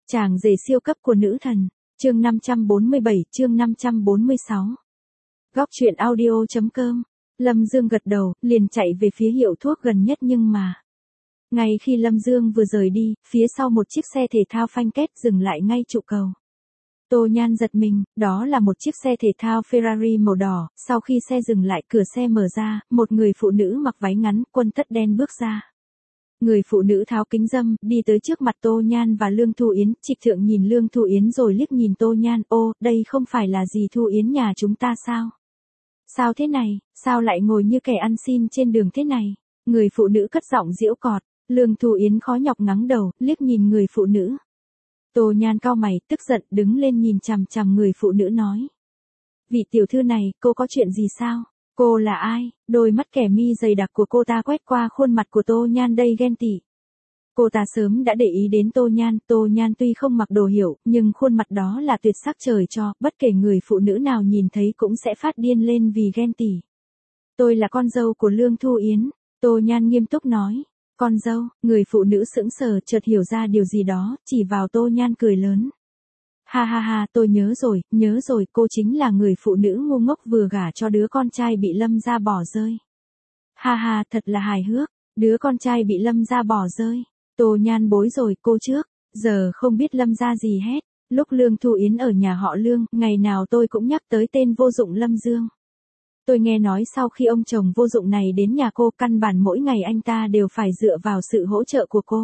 Chàng rể siêu cấp của nữ thần, chương 547, chương 546. Góc truyện audio.com. Lâm Dương gật đầu, liền chạy về phía hiệu thuốc gần nhất nhưng mà. Ngay khi Lâm Dương vừa rời đi, phía sau một chiếc xe thể thao phanh két dừng lại ngay trụ cầu. Tô Nhan giật mình, đó là một chiếc xe thể thao Ferrari màu đỏ, sau khi xe dừng lại cửa xe mở ra, một người phụ nữ mặc váy ngắn, quần tất đen bước ra. Người phụ nữ tháo kính râm, đi tới trước mặt Tô Nhan và Lương Thu Yến, Trịch Thượng nhìn Lương Thu Yến rồi liếc nhìn Tô Nhan, ô, đây không phải là dì Thu Yến nhà chúng ta sao? Sao thế này, sao lại ngồi như kẻ ăn xin trên đường thế này? Người phụ nữ cất giọng giễu cọt, Lương Thu Yến khó nhọc ngắng đầu, liếc nhìn người phụ nữ. Tô Nhan cau mày, tức giận, đứng lên nhìn chằm chằm người phụ nữ nói. Vị tiểu thư này, cô có chuyện gì sao? Cô là ai? Đôi mắt kẻ mi dày đặc của cô ta quét qua khuôn mặt của Tô Nhan đầy ghen tị. Cô ta sớm đã để ý đến Tô Nhan tuy không mặc đồ hiểu, nhưng khuôn mặt đó là tuyệt sắc trời cho, bất kể người phụ nữ nào nhìn thấy cũng sẽ phát điên lên vì ghen tị. Tôi là con dâu của Lương Thu Yến, Tô Nhan nghiêm túc nói. Con dâu, người phụ nữ sững sờ chợt hiểu ra điều gì đó, chỉ vào Tô Nhan cười lớn. Ha ha ha, tôi nhớ rồi, cô chính là người phụ nữ ngu ngốc vừa gả cho đứa con trai bị Lâm gia bỏ rơi. Ha ha, thật là hài hước, đứa con trai bị Lâm gia bỏ rơi. Tô Nhan bối rồi, cô trước, giờ không biết Lâm gia gì hết. Lúc Lương Thu Yến ở nhà họ Lương, ngày nào tôi cũng nhắc tới tên vô dụng Lâm Dương. Tôi nghe nói sau khi ông chồng vô dụng này đến nhà cô, căn bản mỗi ngày anh ta đều phải dựa vào sự hỗ trợ của cô.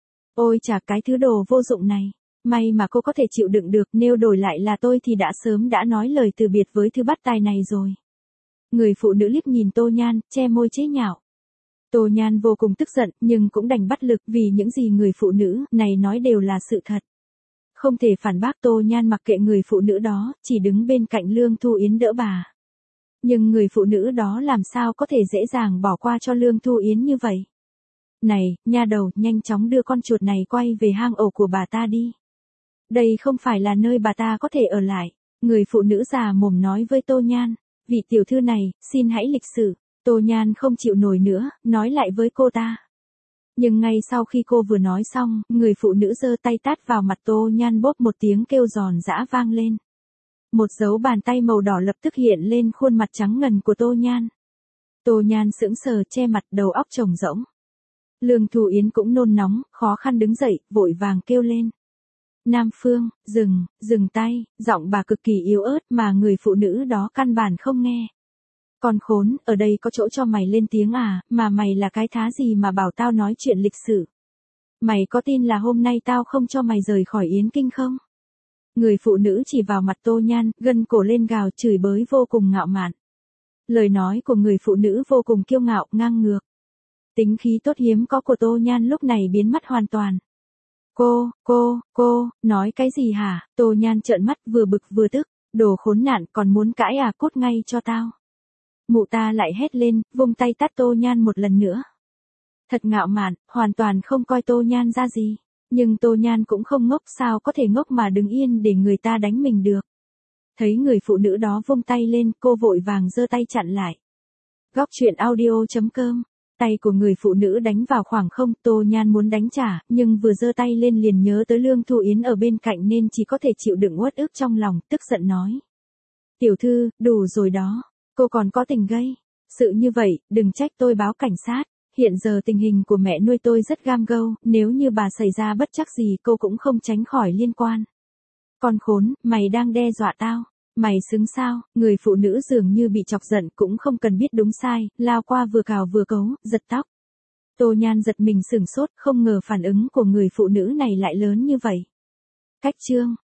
Ôi chà, cái thứ đồ vô dụng này. May mà cô có thể chịu đựng được, nếu đổi lại là tôi thì đã sớm đã nói lời từ biệt với thứ bắt tài này rồi. Người phụ nữ liếc nhìn Tô Nhan, che môi chế nhạo. Tô Nhan vô cùng tức giận, nhưng cũng đành bắt lực vì những gì người phụ nữ này nói đều là sự thật. Không thể phản bác. Tô Nhan mặc kệ người phụ nữ đó, chỉ đứng bên cạnh Lương Thu Yến đỡ bà. Nhưng người phụ nữ đó làm sao có thể dễ dàng bỏ qua cho Lương Thu Yến như vậy? Này, nha đầu, nhanh chóng đưa con chuột này quay về hang ổ của bà ta đi. Đây không phải là nơi bà ta có thể ở lại. Người phụ nữ già mồm nói với Tô Nhan. Vị tiểu thư này, xin hãy lịch sự. Tô Nhan không chịu nổi nữa, nói lại với cô ta. Nhưng ngay sau khi cô vừa nói xong, người phụ nữ giơ tay tát vào mặt Tô Nhan, bốp một tiếng kêu giòn giã vang lên. Một dấu bàn tay màu đỏ lập tức hiện lên khuôn mặt trắng ngần của Tô Nhan. Tô Nhan sững sờ che mặt, đầu óc trống rỗng. Lương Thu Yến cũng nôn nóng, khó khăn đứng dậy, vội vàng kêu lên. Nam Phương, dừng tay, giọng bà cực kỳ yếu ớt mà người phụ nữ đó căn bản không nghe. Con khốn, ở đây có chỗ cho mày lên tiếng à, mà mày là cái thá gì mà bảo tao nói chuyện lịch sử. Mày có tin là hôm nay tao không cho mày rời khỏi Yến Kinh không? Người phụ nữ chỉ vào mặt Tô Nhan, gân cổ lên gào chửi bới vô cùng ngạo mạn. Lời nói của người phụ nữ vô cùng kiêu ngạo, ngang ngược. Tính khí tốt hiếm có của Tô Nhan lúc này biến mất hoàn toàn. Cô, nói cái gì hả? Tô Nhan trợn mắt vừa bực vừa tức, đồ khốn nạn còn muốn cãi à, cút ngay cho tao. Mụ ta lại hét lên, vung tay tát Tô Nhan một lần nữa. Thật ngạo mạn, hoàn toàn không coi Tô Nhan ra gì. Nhưng Tô Nhan cũng không ngốc, sao có thể ngốc mà đứng yên để người ta đánh mình được. Thấy người phụ nữ đó vung tay lên, cô vội vàng giơ tay chặn lại. Góc truyện audio.com. Tay của người phụ nữ đánh vào khoảng không, Tô Nhan muốn đánh trả, nhưng vừa giơ tay lên liền nhớ tới Lương Thu Yến ở bên cạnh nên chỉ có thể chịu đựng uất ức trong lòng, tức giận nói. Tiểu thư, đủ rồi đó, cô còn có tình gây sự như vậy, đừng trách tôi báo cảnh sát. Hiện giờ tình hình của mẹ nuôi tôi rất gam gâu, nếu như bà xảy ra bất trắc gì cô cũng không tránh khỏi liên quan. Con khốn, mày đang đe dọa tao. Mày xứng sao? Người phụ nữ dường như bị chọc giận cũng không cần biết đúng sai, lao qua vừa cào vừa cấu, giật tóc. Tô Nhan giật mình sửng sốt, không ngờ phản ứng của người phụ nữ này lại lớn như vậy. Cách chương